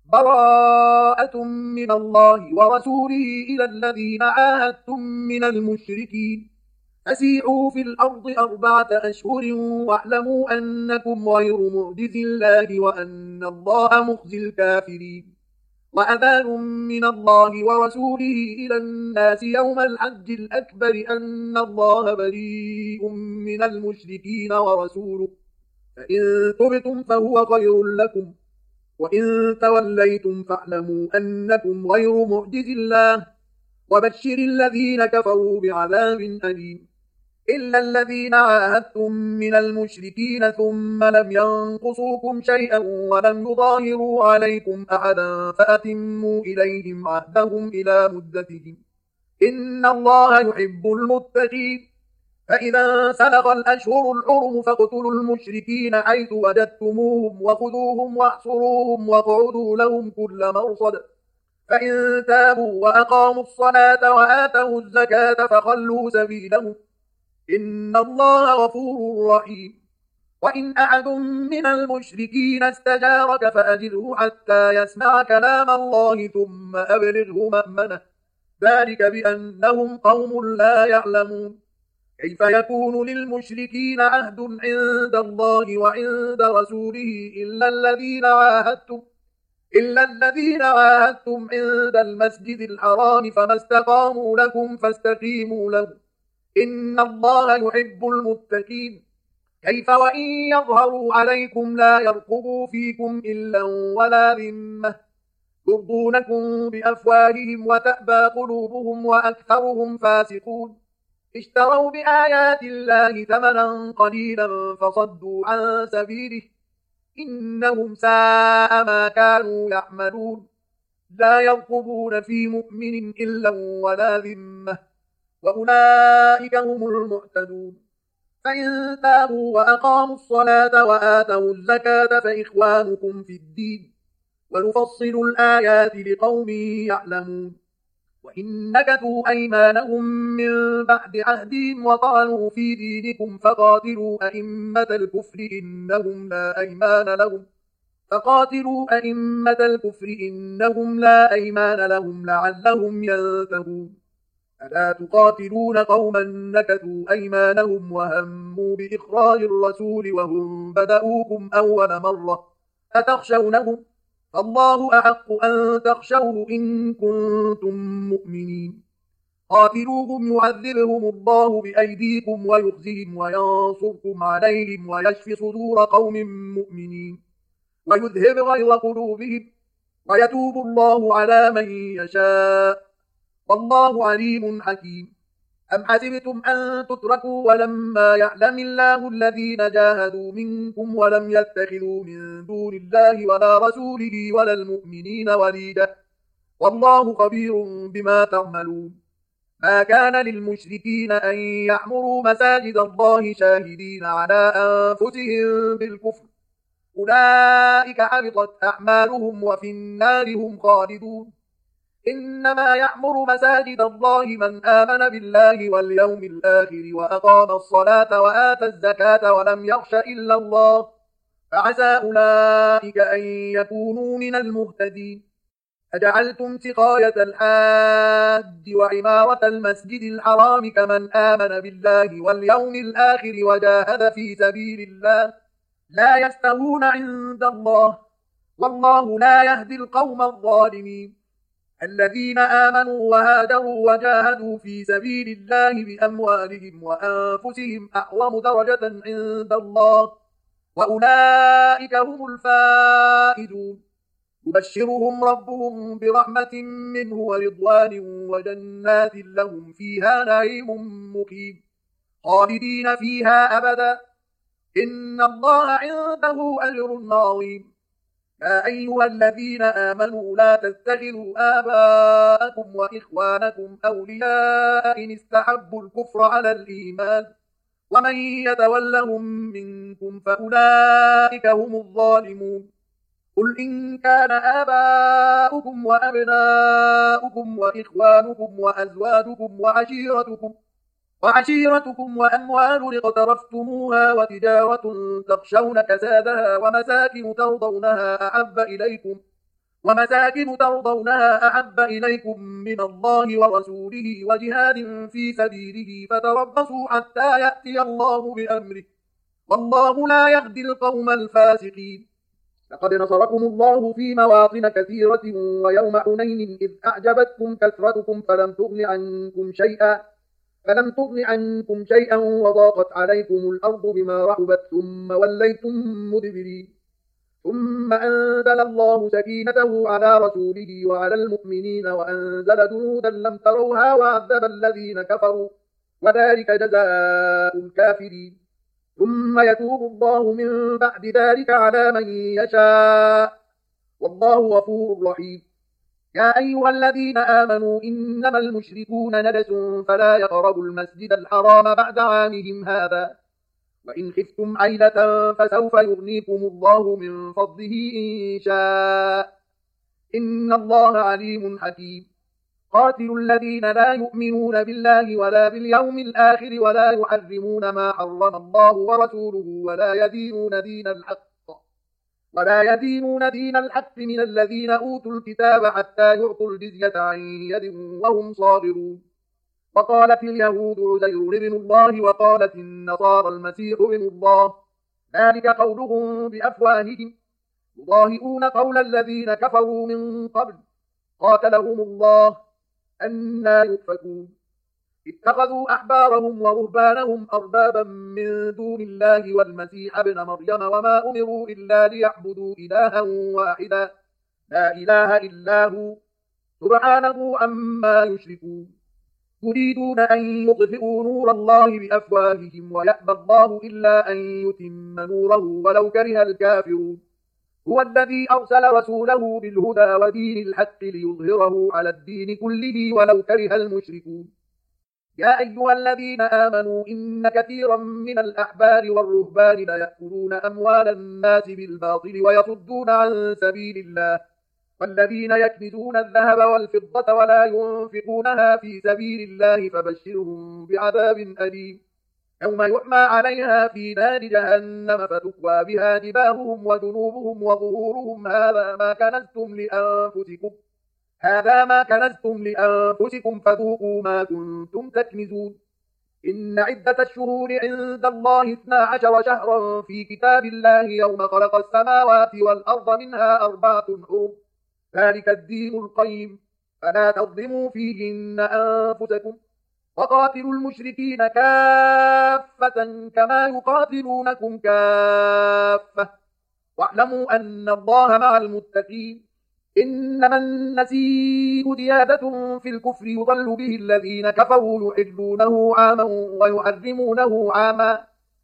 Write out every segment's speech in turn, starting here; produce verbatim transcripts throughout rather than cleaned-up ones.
براءة من الله ورسوله إلى الذين عاهدتم من المشركين فسيحوا في الأرض أربعة أشهر واعلموا أنكم غير معجز الله وأن الله مخزي الكافرين وأذان من الله ورسوله إلى الناس يوم الحج الأكبر أن الله بريء من المشركين ورسوله فإن تبتم فهو خير لكم وإن توليتم فاعلموا أنكم غير معجز الله وبشر الذين كفروا بعذاب أليم إلا الذين عاهدتم من المشركين ثم لم ينقصوكم شيئا ولم يظاهروا عليكم أحدا فأتموا إليهم عهدهم إلى مدتهم إن الله يحب المتقين فإذا سلغ الأشهر الحرم فاقتلوا المشركين حيث وجدتموهم وخذوهم واحصروهم واقعدوا لهم كل مرصد فإن تابوا وأقاموا الصلاة وآتوا الزكاة فخلوا سبيلهم إن الله غفور رحيم وإن أحد من المشركين استجارك فأجره حتى يسمع كلام الله ثم أبلغه مأمنه ذلك بأنهم قوم لا يعلمون كيف يكون للمشركين عهد عند الله وعند رسوله إلا الذين عاهدتم إلا الذين عاهدتم عند المسجد الحرام فما استقاموا لكم فاستقيموا لهم إن الله يحب المتقين كيف وإن يظهروا عليكم لا يرقبوا فيكم إلا ولا ذمة يرضونكم بأفواههم وتأبى قلوبهم وأكثرهم فاسقون اشتروا بآيات الله ثمنا قليلا فصدوا عن سبيله إنهم ساء ما كانوا يعملون لا يرقبون في مؤمن إلا ولا ذمة وأولئك هم المعتدون فإن تابوا وأقاموا الصلاة وآتوا الزكاة فإخوانكم في الدين ونفصل الآيات لقوم يعلمون وإن نكثوا أيمانهم من بعد عهدهم وطعنوا في دينكم فقاتلوا أئمة الكفر إنهم لا أيمان لهم فقاتلوا أئمة الكفر إنهم لا أيمان لهم لعلهم ينتهون ألا تقاتلون قوما نكثوا أيمانهم وهموا بإخراج الرسول وهم بدأوكم أول مرة أتخشونهم فالله أحق أن تخشوه إن كنتم مؤمنين قاتلوهم يعذبهم الله بأيديكم ويخزهم وينصركم عليهم ويشفي صدور قوم مؤمنين ويذهب غيظ قلوبهم ويتوب الله على من يشاء والله عليم حكيم أم حسبتم أن تتركوا ولما يعلم الله الذين جاهدوا منكم ولم يتخذوا من دون الله ولا رسوله ولا المؤمنين وليدا والله خبير بما تعملون ما كان للمشركين أن يعمروا مساجد الله شاهدين على أنفسهم بالكفر أولئك حبطت أعمالهم وفي النار هم خالدون إنما يعمر مساجد الله من آمن بالله واليوم الآخر وأقام الصلاة وآتى الزكاة ولم يخش إلا الله فعسى أولئك أن يكونوا من المهتدين أجعلتم سقاية الحاج وعمارة المسجد الحرام كمن آمن بالله واليوم الآخر وجاهد في سبيل الله لا يستوون عند الله والله لا يهدي القوم الظالمين الذين آمنوا وهاجروا وجاهدوا في سبيل الله بأموالهم وأنفسهم أعظم درجة عند الله وأولئك هم الفائزون يبشرهم ربهم برحمة منه ورضوان وجنات لهم فيها نعيم مقيم خالدين فيها أبدا إن الله عنده أجر عظيم يا أيها الذين آمنوا لا تتخذوا آباءكم وإخوانكم أولياء إن استحبوا الكفر على الإيمان ومن يتولهم منكم فأولئك هم الظالمون قل إن كان آباؤكم وأبناؤكم وإخوانكم وأزواجكم وعشيرتكم وعشيرتكم وأموال اقترفتموها وتجارة تخشون كسادها ومساكن ترضونها أحب إليكم ومساكن ترضونها أحب إليكم من الله ورسوله وجهاد في سبيله فتربصوا حتى يأتي الله بأمره والله لا يهدي القوم الفاسقين. لقد نصركم الله في مواطن كثيرة ويوم حنين إذ أعجبتكم كثرتكم فلم تغن عنكم شيئا فلم تغن عنكم شيئا وضاقت عليكم الأرض بما رحبت ثم وليتم مدبرين. ثم أنزل الله سكينته على رسوله وعلى المؤمنين وأنزل جنودا لم تروها وعذب الذين كفروا وذلك جزاء الكافرين. ثم يتوب الله من بعد ذلك على من يشاء والله غفور رحيم. يا أيها الذين آمنوا إنما المشركون نجس فلا يقربوا المسجد الحرام بعد عامهم هذا وإن خفتم عيلة فسوف يغنيكم الله من فضله إن شاء إن الله عليم حكيم. قاتلوا الذين لا يؤمنون بالله ولا باليوم الآخر ولا يحرمون ما حرم الله ورسوله ولا يدينون دين الحق ولا يدينون دين الحق من الذين أوتوا الكتاب حتى يعطوا الجزية عن يد وهم صاغرون. وقالت اليهود عزير ابن الله وقالت النصارى المسيح ابن الله ذلك قولهم بأفواههم يضاهئون قول الذين كفروا من قبل قاتلهم الله أنى يؤفكون. اتخذوا أحبارهم ورهبانهم أربابا من دون الله والمسيح ابن مريم وما أمروا إلا ليعبدوا إلها واحدا لا إله إلا هو سبحانه عما يشركون. يريدون أن يطفئوا نور الله بأفواههم ويأبى الله إلا أن يتم نوره ولو كره الكافرون. هو الذي أرسل رسوله بالهدى ودين الحق ليظهره على الدين كله ولو كره المشركون. يا أيها الذين آمنوا إن كثيرا من الأحبار والرهبان ليأكلون أموال الناس بالباطل ويصدون عن سبيل الله والذين يكنزون الذهب والفضة ولا ينفقونها في سبيل الله فبشرهم بعذاب أليم يوم يحمى عليها في نار جهنم فتكوى بها جباههم وجنوبهم وظهورهم هذا ما كنزتم لأنفسكم هذا ما كنزتم لأنفسكم فذوقوا ما كنتم تكنزون. إن عدة الشهور عند الله اثنا عشر شهرا في كتاب الله يوم خلق السماوات والأرض منها أربعة حرم ذلك الدين القيم فلا تظلموا فيهن أنفسكم وقاتلوا المشركين كافة كما يقاتلونكم كافة واعلموا أن الله مع المتقين. إنما النسيء زيادة في الكفر يضل به الذين كفروا يحلونه عاما ويحرمونه عاما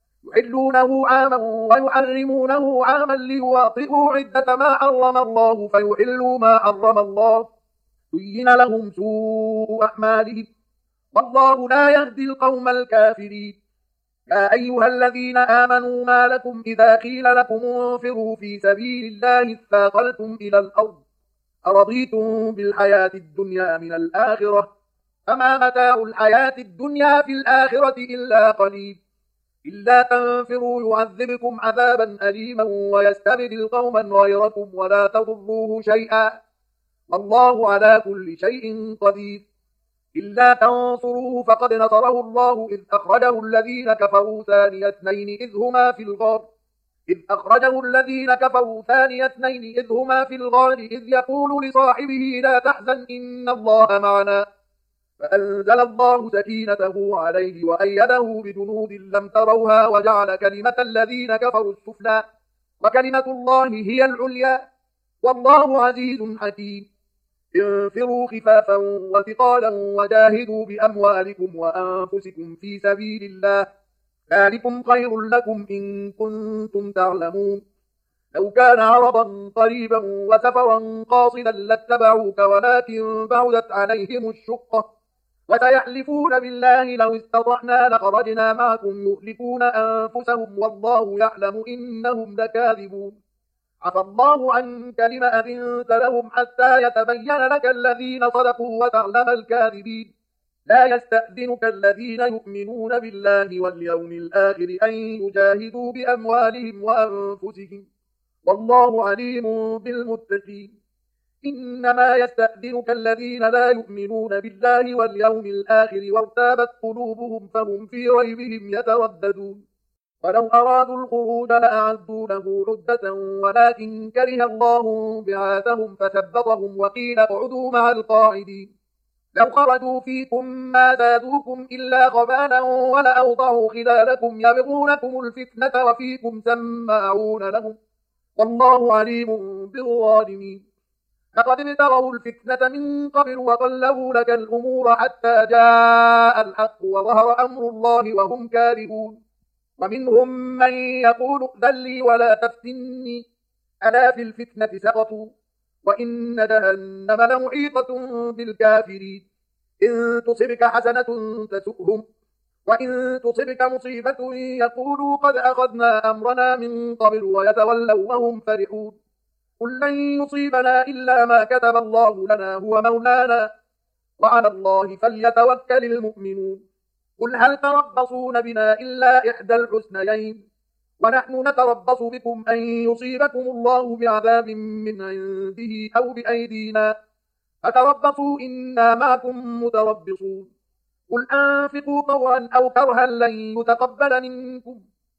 يحلونه عاما ويحرمونه عاما ليواطئوا عدة ما حرم الله فيحلوا ما حرم الله زين لهم سوء أعمالهم والله لا يهدي القوم الكافرين. يا أيها الذين آمنوا ما لكم إذا قيل لكم انفروا في سبيل الله اثاقلتم إلى الأرض أرضيتم بالحياة الدنيا من الآخرة فما متاع الحياة الدنيا في الآخرة إلا قليل. إلا تنفروا يعذبكم عذابا أليما ويستبدل قوما غيركم ولا تضروه شيئا والله على كل شيء قدير. إلا تنصروه فقد نصره الله إذ أخرجه الذين كفروا ثاني اثنين إذ هما في الغار إذ أخرجه الذين كفروا ثاني اثنين إذ هما في الغار إذ يقول لصاحبه لا تحزن إن الله معنا فأنزل الله سكينته عليه وأيده بجنود لم تروها وجعل كلمة الذين كفروا السفلى وكلمة الله هي العليا والله عزيز حكيم. انفروا خفافا وثقالا وجاهدوا بأموالكم وأنفسكم في سبيل الله ذلكم خير لكم إن كنتم تعلمون. لو كان عرضا قريبا وسفرا قاصدا لاتبعوك ولكن بعدت عليهم الشقة وسيحلفون بالله لو استطعنا لخرجنا معكم يهلكون أنفسهم والله يعلم إنهم لكاذبون. عفى الله عنك لم أذنت لهم حتى يتبين لك الذين صدقوا وتعلم الكاذبين. لا يستأذنك الذين يؤمنون بالله واليوم الآخر أن يجاهدوا بأموالهم وأنفسهم والله عليم بالمتقين. إنما يستأذنك الذين لا يؤمنون بالله واليوم الآخر وارتابت قلوبهم فهم في ريبهم يترددون ولو أرادوا الخروج لأعدوا له عدة ولكن كره الله بعاثهم فثبطهم وقيل اقعدوا مع القاعدين لو خرجوا فيكم ما زادوكم إلا خبالا ولأوضعوا خلالكم يبغونكم الفتنة وفيكم سماعون لهم والله عليم بالظالمين لقد ابتغوا الفتنة من قبل وقلبوا لك الأمور حتى جاء الحق وظهر أمر الله وهم كارهون ومنهم من يقول ائذن لي ولا تفتني ألا في الفتنة سقطوا وإن جهنم لمحيطة بالكافرين إن تصبك حسنة تسؤهم وإن تصبك مصيبة يقولوا قد أخذنا أمرنا من قبل ويتولوا وهم فرحون قل لن يصيبنا إلا ما كتب الله لنا هو مولانا وعلى الله فليتوكل المؤمنون قل هل تربصون بنا إلا إحدى الحسنيين ونحن نتربص بكم أن يصيبكم الله بعذاب من عنده أو بأيدينا فتربصوا إنا معكم متربصون قل أنفقوا طوعا أو كرها لن يتقبل منكم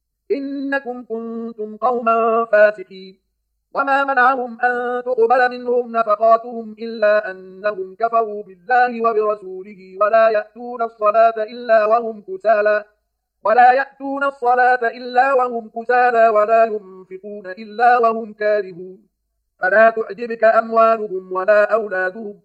إنكم كنتم قوما فاسقين وما منعهم أن تقبل منهم نفقاتهم إلا أنهم كفروا بالله وبرسوله ولا يأتون الصلاة إلا وهم كسالى ولا يأتون الصلاة إلا وهم كسالى ولا ينفقون إلا وهم كارهون فلا تعجبك أموالهم ولا أولادهم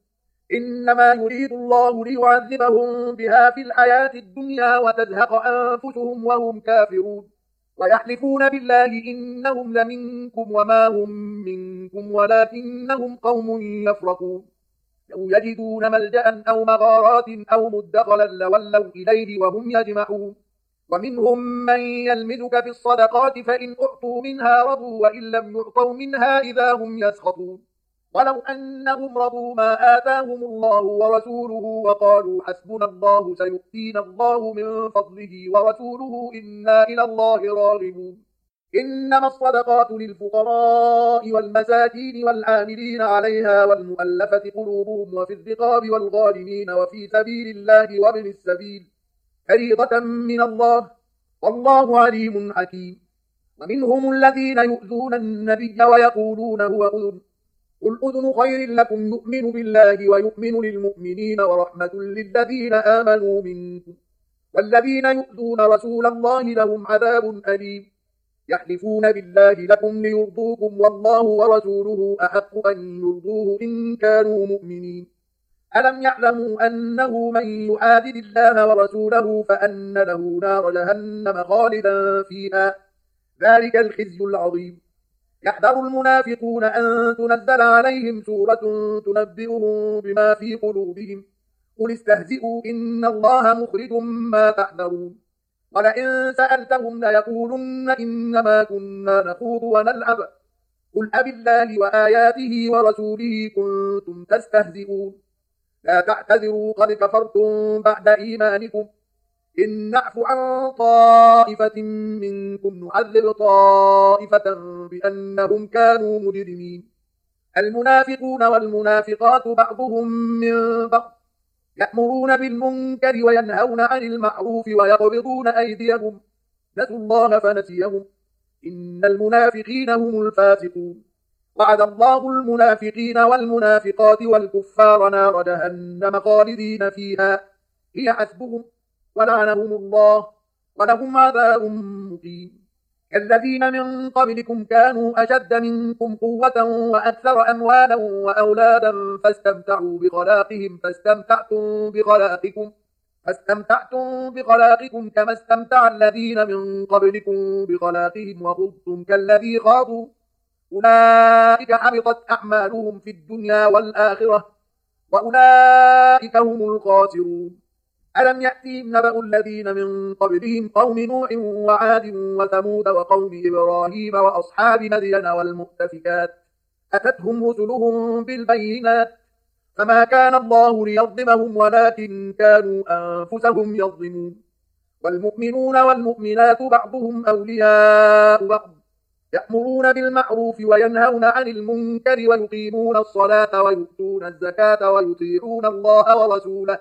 إنما يريد الله ليعذبهم بها في الحياة الدنيا وتزهق أنفسهم وهم كافرون ويحلفون بالله إنهم لمنكم وما هم منكم ولكنهم قوم يفرقون لو يجدون ملجأ أو مغارات أو مدخلا لولوا إليه وهم يجمعون ومنهم من يلمزك في الصدقات فإن أعطوا منها رضوا وإن لم يعطوا منها إذا هم يسخطون ولو أنهم رضوا ما آتاهم الله ورسوله وقالوا حسبنا الله سيؤتينا الله من فضله ورسوله إنا إلى الله راغبون إنما الصدقات للفقراء والمساكين والعاملين عليها والمؤلفة قلوبهم وفي الرقاب والغارمين وفي سبيل الله وابن السبيل فريضة من الله والله عليم حكيم ومنهم الذين يؤذون النبي ويقولون هو أذن قل أذن خير لكم يؤمن بالله ويؤمن للمؤمنين ورحمة للذين آمنوا منكم والذين يؤذون رسول الله لهم عذاب أليم يحلفون بالله لكم ليرضوكم والله ورسوله أحق أن يرضوه إن كانوا مؤمنين ألم يعلموا أنه من يحادد الله ورسوله فأن له نار جهنم خالدا فيها ذلك الخزي العظيم يحذر المنافقون أن تنزل عليهم سورة تنبئهم بما في قلوبهم قل استهزئوا إن الله مخرج ما تحذرون ولئن سألتهم ليقولن إنما كنا نخوض ونلعب قل أبالله وآياته ورسوله كنتم تستهزئون لا تعتذروا قد كفرتم بعد إيمانكم إن نعف عن طائفة منكم نعذب طائفة بأنهم كانوا مجرمين المنافقون والمنافقات بعضهم من بعض يأمرون بالمنكر وينهون عن المعروف ويقبضون أيديهم نسوا الله فنسيهم إن المنافقين هم الفاسقون وعد الله المنافقين والمنافقات والكفار نار جهنم خالدين فيها هي حسبهم ولعنهم الله ولهم عذاب مقيم الذين من قبلكم كانوا أشد منكم قوة وأكثر أموالا وأولادا فاستمتعوا بخلاقهم فاستمتعتم بخلاقكم فاستمتعتم بخلاقكم كما استمتع الذين من قبلكم بخلاقهم وخضتم كالذي خاضوا أولئك حبطت أعمالهم في الدنيا والآخرة وأولئك هم الخاسرون ألم يأتهم نبأ الذين من قبلهم قوم نوح وعاد وثمود وقوم إبراهيم وأصحاب مدين والمؤتفكات أتتهم رسلهم بالبينات فما كان الله ليظلمهم ولكن كانوا أنفسهم يظلمون والمؤمنون والمؤمنات بعضهم أولياء بعض يأمرون بالمعروف وينهون عن المنكر ويقيمون الصلاة ويؤتون الزكاة ويطيعون الله ورسوله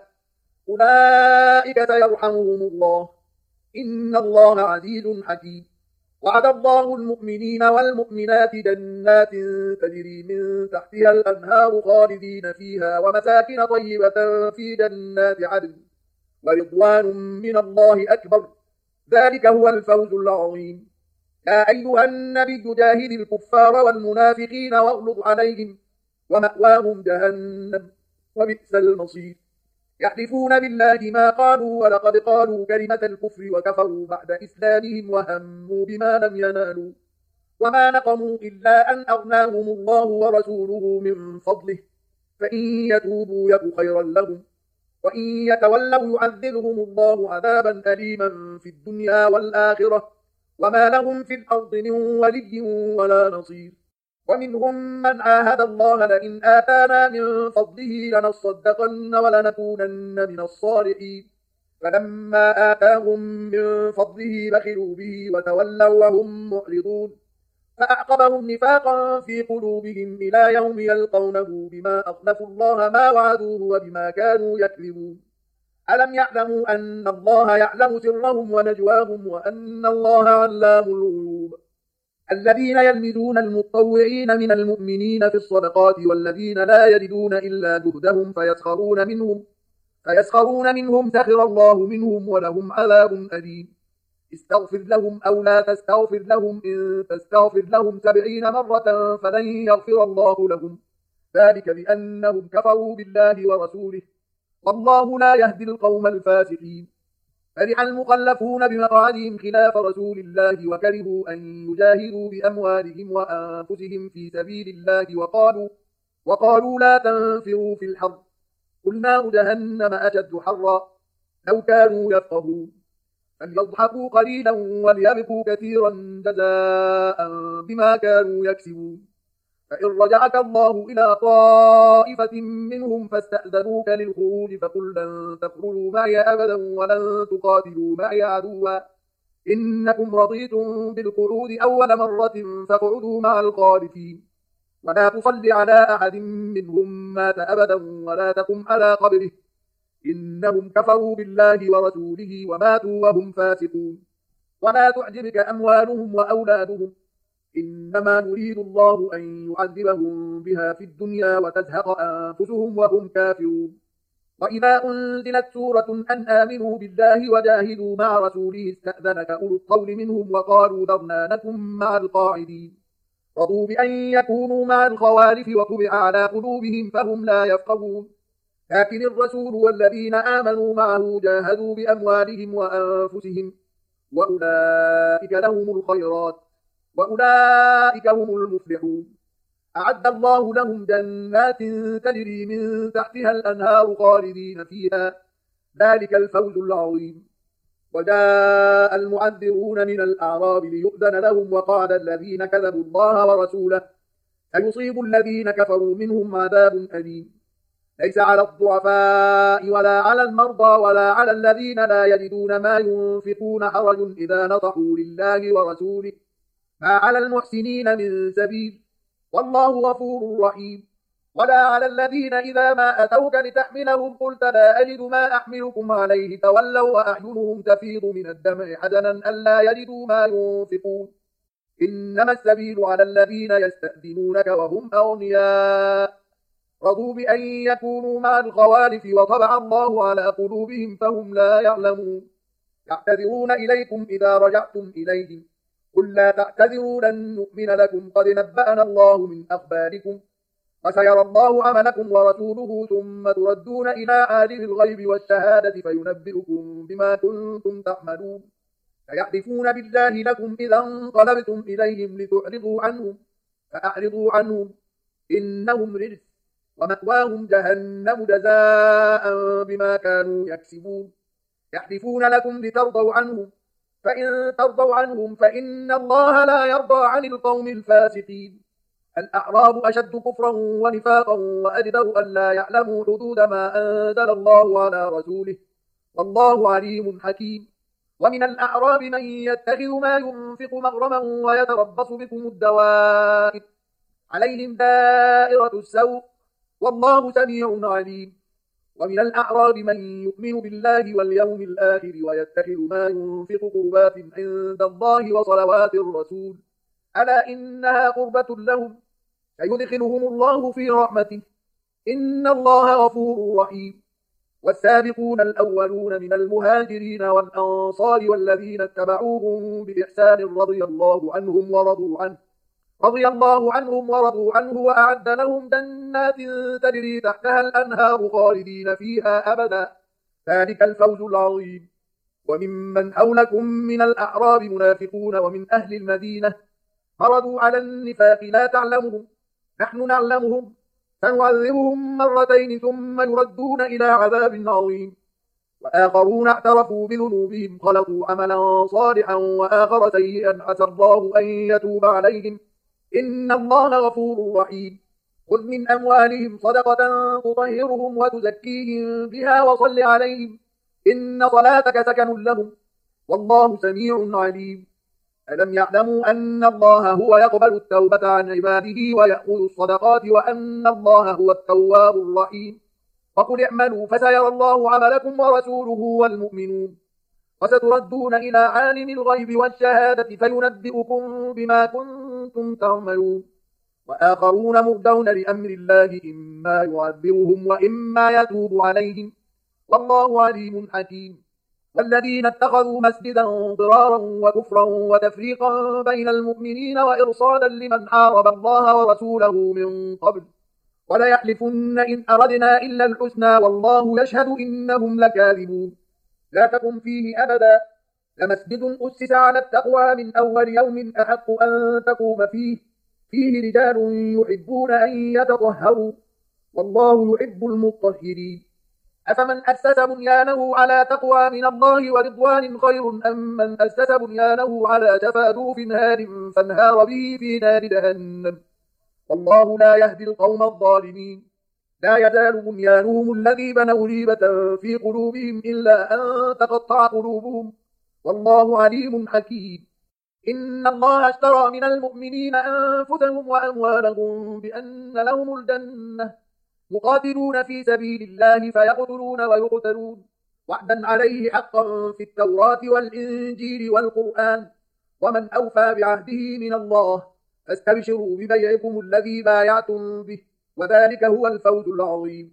أولئك سيرحمهم الله إن الله عزيز حكيم. وعد الله المؤمنين والمؤمنات جنات تجري من تحتها الأنهار خالدين فيها ومساكن طيبة في جنات عدن ورضوان من الله أكبر ذلك هو الفوز العظيم. يا أيها النبي جاهد الكفار والمنافقين واغلظ عليهم ومأواهم جهنم وبئس المصير. يحلفون بالله ما قالوا ولقد قالوا كلمة الكفر وكفروا بعد إسلامهم وهموا بما لم ينالوا وما نقموا إلا أن أغناهم الله ورسوله من فضله فإن يتوبوا يك خيرا لهم وإن يتولوا يعذبهم الله عذابا أليما في الدنيا والآخرة وما لهم في الأرض من ولي ولا نصير. ومنهم من عاهد الله لئن آتانا من فضله لنصدقن ولنكونن من الصالحين فلما آتاهم من فضله بخلوا به وتولوا وهم معرضون فأعقبهم نفاقا في قلوبهم إلى يوم يلقونه بما أخلفوا الله ما وعدوه وبما كانوا يكذبون. ألم يعلموا أن الله يعلم سرهم ونجواهم وأن الله علام الغيوب. الذين يلمزون المتطوعين من المؤمنين في الصدقات والذين لا يجدون إلا جهدهم فيسخرون منهم فيسخرون منهم سخر الله منهم ولهم عذاب أليم. استغفر لهم أو لا تستغفر لهم إن تستغفر لهم سبعين مرة فلن يغفر الله لهم ذلك بأنهم كفروا بالله ورسوله والله لا يهدي القوم الفاسقين. فرح المخلفون بمقعدهم خلاف رسول الله وكرهوا أن يجاهدوا بأموالهم وأنفسهم في سبيل الله وقالوا, وقالوا لا تنفروا في الحر قل نار جهنم أشد حرا لو كانوا يفقهون. فليضحكوا قليلا وليبكوا كثيرا جزاء بما كانوا يكسبون. فإن رجعك الله إلى طائفة منهم فاستأذنوك للخروج فقل لن تخرجوا معي أبدا ولن تقاتلوا معي عدوا إنكم رضيتم بالقعود أول مرة فاقعدوا مع الخالفين ولا تصل على أحد منهم مات أبدا ولا تقم على قبره إنهم كفروا بالله ورسوله وماتوا وهم فاسقون. ولا تعجبك أموالهم وأولادهم إنما يريد الله أن يعذبهم بها في الدنيا وتزهق أنفسهم وهم كافرون. وإذا أنزلت سورة أن آمنوا بالله وجاهدوا مع رسوله استأذنك أولو الطول منهم وقالوا ذرنا نكن مع القاعدين رضوا بأن يكونوا مع الخوالف وطبع على قلوبهم فهم لا يفقهون. لكن الرسول والذين آمنوا معه جاهدوا بأموالهم وأنفسهم وأولئك لهم الخيرات وأولئك هم المفلحون. أعد الله لهم جنات تجري من تحتها الأنهار خالدين فيها ذلك الفوز العظيم. وجاء المعذرون من الأعراب ليؤذن لهم وقال الذين كذبوا الله ورسوله سيصيب الذين كفروا منهم عذاب أليم. ليس على الضعفاء ولا على المرضى ولا على الذين لا يجدون ما ينفقون حرج إذا نصحوا لله ورسوله ما على المحسنين من سبيل والله غفور رحيم. ولا على الذين إذا ما أتوك لتحملهم قلت لا أجد ما أحملكم عليه تولوا وأعينهم تفيض من الدمع حزنا ألا يجدوا ما ينفقون إنما السبيل على الذين يستأذنونك وهم أغنياء رضوا بأن يكونوا مع الخوالف وطبع الله على قلوبهم فهم لا يعلمون. يعتذرون إليكم إذا رجعتم إليهم قل لا تعتذروا لن نؤمن لكم قد نبأنا الله من أخباركم وسيرى الله عملكم ورسوله ثم تردون إلى عالم الغيب والشهادة فينبئكم بما كنتم تعملون. فيحلفون بالله لكم إذا انقلبتم إليهم لتعرضوا عنهم فأعرضوا عنهم إنهم رجس ومأواهم جهنم جزاء بما كانوا يكسبون. يحلفون لكم لترضوا عنهم فإن ترضوا عنهم فإن الله لا يرضى عن القوم الفاسقين. الأعراب أشد كفرا ونفاقا وأجدر أن لا يعلموا حدود ما أنزل الله على رسوله والله عليم حكيم. ومن الأعراب من يتخذ ما ينفق مغرما ويتربص بكم الدوائر عليهم دائرة السوء والله سميع عليم. ومن الأعراب من يؤمن بالله واليوم الآخر ويتخذ ما ينفق قربات عند الله وصلوات الرسول ألا إنها قربة لهم سيدخلهم الله في رحمته إن الله غفور رحيم. والسابقون الأولون من المهاجرين والأنصار والذين اتبعوهم بإحسان رضي الله عنهم ورضوا عنه رضي الله عنهم ورضوا عنه وأعد لهم جنات تجري تحتها الأنهار خالدين فيها أبدا ذلك الفوز العظيم. وممن حولكم من الأعراب منافقون ومن أهل المدينة مرضوا على النفاق لا تعلمهم نحن نعلمهم سنعذبهم مرتين ثم يردون إلى عذاب عظيم. وآخرون اعترفوا بذنوبهم خلقوا عملا صالحا وآخر سيئا عسى الله أن يتوب عليهم إن الله غفور رحيم. خذ من أموالهم صدقة تطهرهم وتزكيهم بها وصل عليهم إن صلاتك سكن لهم والله سميع عليم. ألم يعلموا أن الله هو يقبل التوبة عن عباده ويأخذ الصدقات وأن الله هو التواب الرحيم. وقل اعملوا فسيرى الله عملكم ورسوله والمؤمنون وستردون إلى عالم الغيب والشهادة فينبئكم بما كنتم تعملون. وآخرون مردون لأمر الله إما يعذبهم وإما يتوب عليهم والله عليم حكيم. والذين اتخذوا مسجدا ضرارا وكفرا وتفريقا بين المؤمنين وإرصادا لمن حارب الله ورسوله من قبل وليحلفن إن أردنا إلا الحسنى والله يشهد إنهم لكاذبون. لا تقم فيه أبدا لمسجد أسس على التقوى من أول يوم أحق أن تقوم فيه فيه رجال يحبون أن يتطهروا والله يحب المطهرين. أفمن أسس بنيانه على تقوى من الله ورضوان خير أم من أسس بنيانه على شفا جرف هار فانهار به في نار جهنم والله لا يهدي القوم الظالمين. لا يزال بنيانهم الذي بنوا ريبة في قلوبهم إلا أن تقطع قلوبهم والله عليم حكيم. إن الله اشترى من المؤمنين أنفسهم وأموالهم بأن لهم الجنة يقاتلون في سبيل الله فيقتلون ويقتلون وعدا عليه حقا في التوراة والإنجيل والقرآن ومن أوفى بعهده من الله فاستبشروا ببيعكم الذي بايعتم به وذلك هو الفوز العظيم.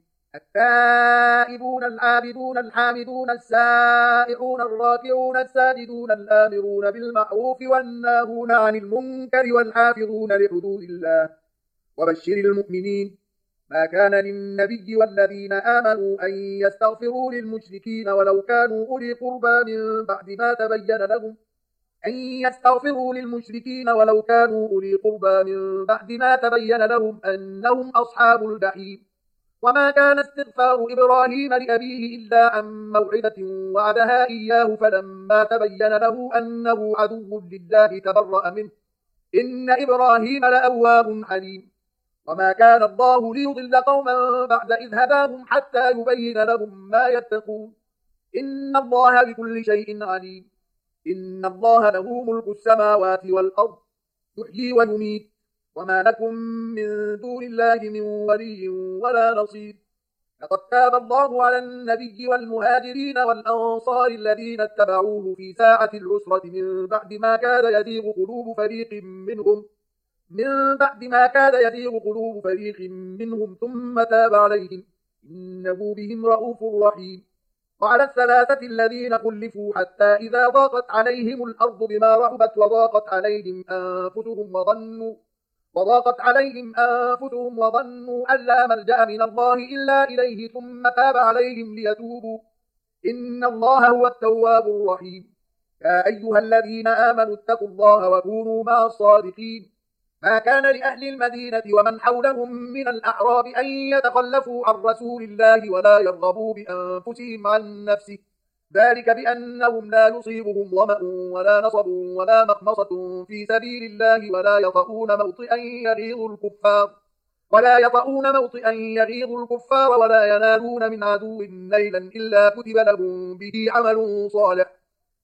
التائبون العابدون الحامدون السائحون الراكعون الساجدون الآمرون بالمعروف والناهون عن المنكر والحافظون لحدود الله وبشر المؤمنين. ما كان للنبي والذين آمنوا أن يستغفروا للمشركين ولو كانوا أولي قربى من بعد ما تبين لهم أن يستغفروا للمشركين ولو كانوا أولي قربى من بعد ما تبين لهم أنهم أصحاب الجحيم. وما كان استغفار إبراهيم لأبيه إلا عن موعدة وعدها إياه فلما تبين له أنه عدو لله تبرأ منه إن إبراهيم لأواب حليم. وما كان الله ليضل قوما بعد إذ هداهم حتى يبين لهم ما يتقون إن الله بكل شيء عليم. إن الله له ملك السماوات والأرض يحيي ويميت وما لكم من دون الله من ولي ولا نصير. لقد تاب الله على النبي والمهاجرين والأنصار الذين اتبعوه في ساعة العسرة من بعد ما كاد يزيغ قلوب فريق منهم من بعد ما كاد يزيغ قلوب فريق منهم ثم تاب عليهم إنه بهم رؤوف رحيم. وعلى الثلاثة الذين خلفوا حتى إذا ضاقت عليهم الأرض بما رحبت وضاقت عليهم أنفسهم وظنوا وضاقت عليهم أنفسهم وظنوا أن لا ملجأ من الله إلا إليه ثم تاب عليهم ليتوبوا إن الله هو التواب الرحيم. يا أيها الذين آمنوا اتقوا الله وكونوا مع الصادقين. ما كان لأهل المدينة ومن حولهم من الأعراب أن يتخلفوا عن رسول الله ولا يرغبوا بأنفسهم عن نفسه ذلك بأنهم لا يصيبهم ظمأ ولا نصب ولا مخمصة في سبيل الله ولا يطؤون موطئا يغيظ الكفار ولا يطؤون موطئا يغيظ الكفار ولا ينالون من عدو نيلا إلا كتب لهم به عمل صالح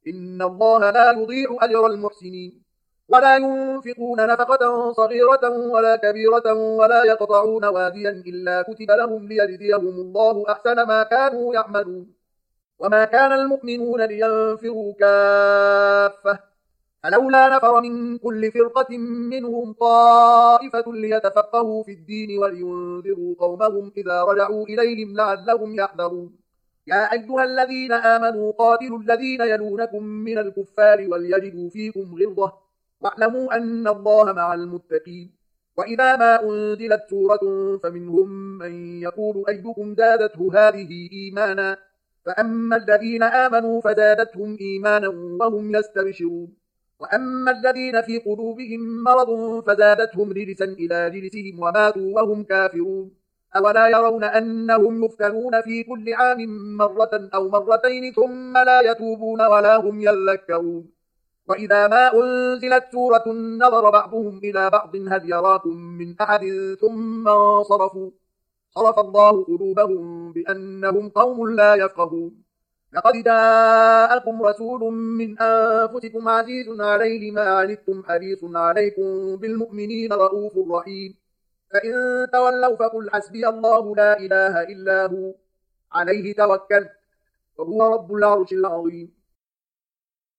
إن الله لا يضيع أجر المحسنين ولا ينفقون نفقة صغيرة ولا كبيرة ولا يقطعون واديا إلا كتب لهم ليجزيهم الله أحسن ما كانوا يعملون وما كان المؤمنون لينفروا كافة فلولا نفر من كل فرقة منهم طائفة ليتفقهوا في الدين ولينذروا قومهم إذا رجعوا إليهم لعلهم يحذرون يا أيها الذين آمنوا قاتلوا الذين يلونكم من الكفار وليجدوا فيكم غلظة واعلموا أن الله مع المتقين وإذا ما أنزلت سورة فمنهم من يقول أيكم زادته هذه إيمانا فأما الذين آمنوا فزادتهم إيمانا وهم يستبشرون وأما الذين في قلوبهم مرض فزادتهم رجسا إلى رجسهم وماتوا وهم كافرون أولا يرون أنهم يفتنون في كل عام مرة أو مرتين ثم لا يتوبون ولا هم يذكرون وإذا ما أنزلت سورة نظر بعضهم إلى بعض هل يراكم من أحد ثم انصرفوا صرف الله قلوبهم بأنهم قوم لا يفقهون لقد جاءكم رسول من أنفسكم عزيز عليه ما عنتم حريص عليكم بالمؤمنين رؤوف رحيم فإن تولوا فقل حسبي الله لا إله إلا هو عليه توكلت وهو رب العرش العظيم